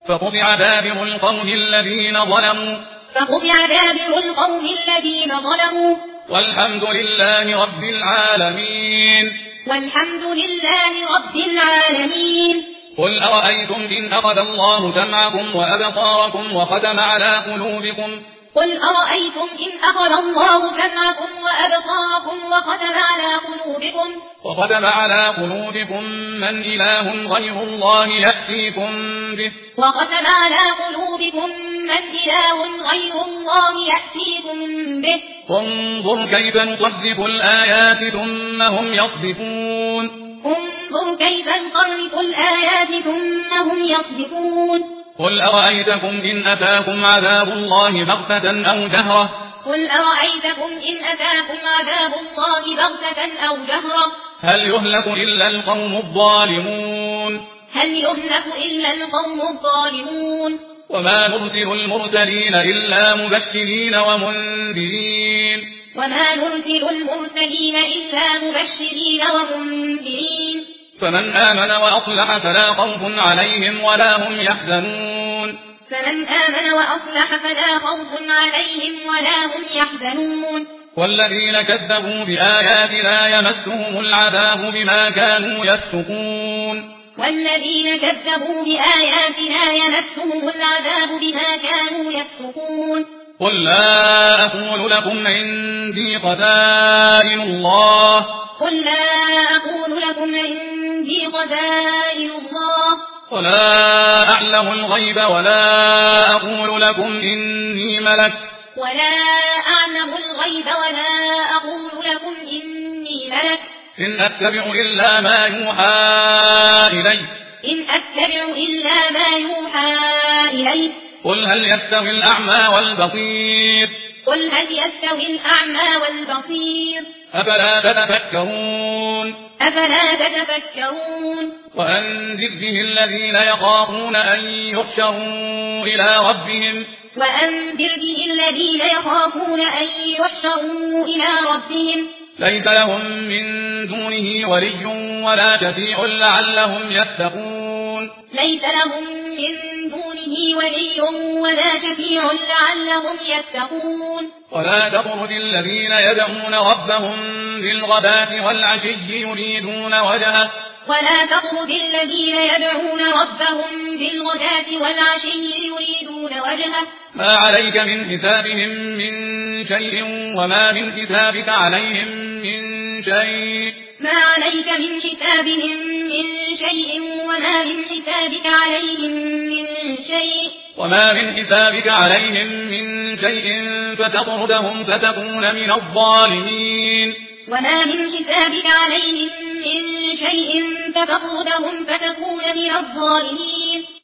فقطع دابر القوم الذين ظلموا والحمد لله رب العالمين. قل أرأيتم إن أخذ الله سمعكم وأبصاركم وختم على قلوبكم من إله غير الله يأتيكم به انظر كيف نصرف الآيات ثم هم يصدفون. قل أرأيتكم إن أتاكم عذاب الله بغتة أو جهرة هل يهلك إلا القوم الظالمون. وما نرسل المرسلين إلا مبشرين ومنذرين فمن آمن وأصلح فلا خوف عليهم ولا هم يحزنون. والذين كذبوا بآياتنا يمسهم العذاب بما كانوا يفسقون. قل لا أقول لكم عندي خزائن الله ولا أعلم الغيب ولا أقول لكم إني ملك إن أتبع إلا ما يوحى إلي قل هل يستوي الأعمى والبصير أفلا تتفكرون. وأنذر به الذين يخافون أن يحشروا إلى ربهم ليس لهم من دونه ولي ولا شفيع لعلهم يتقون. ولا تطرد الذين يدعون ربهم بالغداة والعشي يريدون وجهه ما عليك من حسابهم من شيء وما من حسابك عليهم من شيء فتطردهم فتكون من الظالمين.